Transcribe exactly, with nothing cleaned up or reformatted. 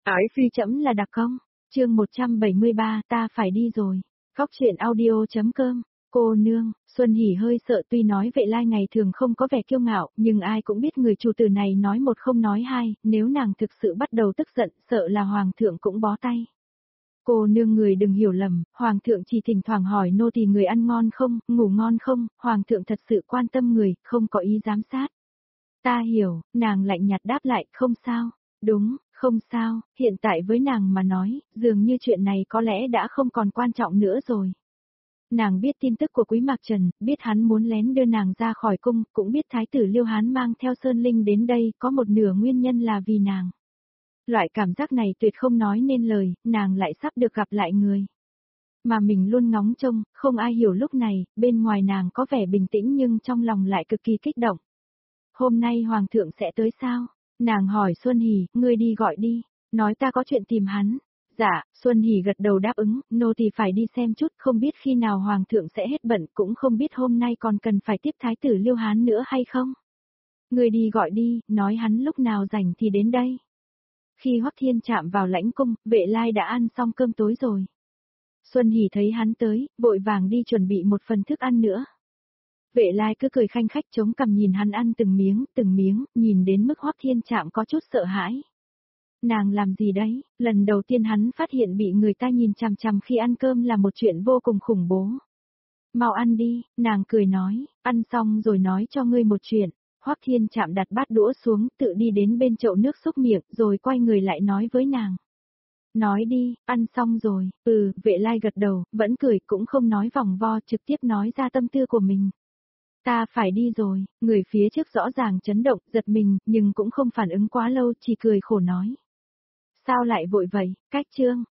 Ái phi chấm là đặc công. Chương một trăm bảy mươi ba, ta phải đi rồi. Khóc chuyện audio chấm com. Cô nương, Xuân Hỷ hơi sợ, tuy nói Vệ Lai ngày thường không có vẻ kiêu ngạo, nhưng ai cũng biết người chủ tử này nói một không nói hai, nếu nàng thực sự bắt đầu tức giận, sợ là hoàng thượng cũng bó tay. Cô nương người đừng hiểu lầm, hoàng thượng chỉ thỉnh thoảng hỏi nô tỳ người ăn ngon không, ngủ ngon không, hoàng thượng thật sự quan tâm người, không có ý giám sát. Ta hiểu, nàng lạnh nhạt đáp lại, không sao. Đúng, không sao, hiện tại với nàng mà nói, dường như chuyện này có lẽ đã không còn quan trọng nữa rồi. Nàng biết tin tức của Quý Mạc Trần, biết hắn muốn lén đưa nàng ra khỏi cung, cũng biết thái tử Liêu Hán mang theo Sơn Linh đến đây, có một nửa nguyên nhân là vì nàng. Loại cảm giác này tuyệt không nói nên lời, nàng lại sắp được gặp lại người. Mà mình luôn ngóng trông, không ai hiểu lúc này, bên ngoài nàng có vẻ bình tĩnh nhưng trong lòng lại cực kỳ kích động. Hôm nay hoàng thượng sẽ tới sao? Nàng hỏi Xuân Hỷ, ngươi đi gọi đi, nói ta có chuyện tìm hắn. Dạ, Xuân Hỷ gật đầu đáp ứng, nô tỳ phải đi xem chút, không biết khi nào hoàng thượng sẽ hết bận, cũng không biết hôm nay còn cần phải tiếp thái tử Liêu Hán nữa hay không. Ngươi đi gọi đi, nói hắn lúc nào rảnh thì đến đây. Khi Hoắc Thiên chạm vào lãnh cung, Vệ Lai đã ăn xong cơm tối rồi. Xuân Hỷ thấy hắn tới, vội vàng đi chuẩn bị một phần thức ăn nữa. Vệ Lai cứ cười khanh khách chống cằm nhìn hắn ăn từng miếng, từng miếng, nhìn đến mức Hoắc Thiên Trạm có chút sợ hãi. Nàng làm gì đấy, lần đầu tiên hắn phát hiện bị người ta nhìn chằm chằm khi ăn cơm là một chuyện vô cùng khủng bố. Mau ăn đi, nàng cười nói, ăn xong rồi nói cho ngươi một chuyện. Hoắc Thiên Trạm đặt bát đũa xuống, tự đi đến bên chậu nước xúc miệng, rồi quay người lại nói với nàng. Nói đi, ăn xong rồi, ừ, Vệ Lai gật đầu, vẫn cười, cũng không nói vòng vo, trực tiếp nói ra tâm tư của mình. Ta phải đi rồi, người phía trước rõ ràng chấn động, giật mình, nhưng cũng không phản ứng quá lâu, chỉ cười khổ nói. Sao lại vội vậy, cách chương,